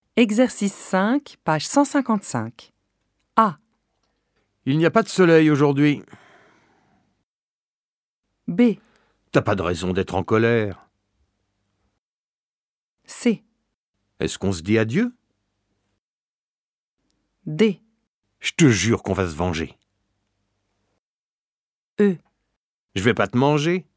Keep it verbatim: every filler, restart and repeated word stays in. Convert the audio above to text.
Exercice cinq, page cent cinquante-cinq. A. Il n'y a pas de soleil aujourd'hui. B. T'as pas de raison d'être en colère. C. Est-ce qu'on se dit adieu? D. Je te jure qu'on va se venger. E. Je vais pas te manger.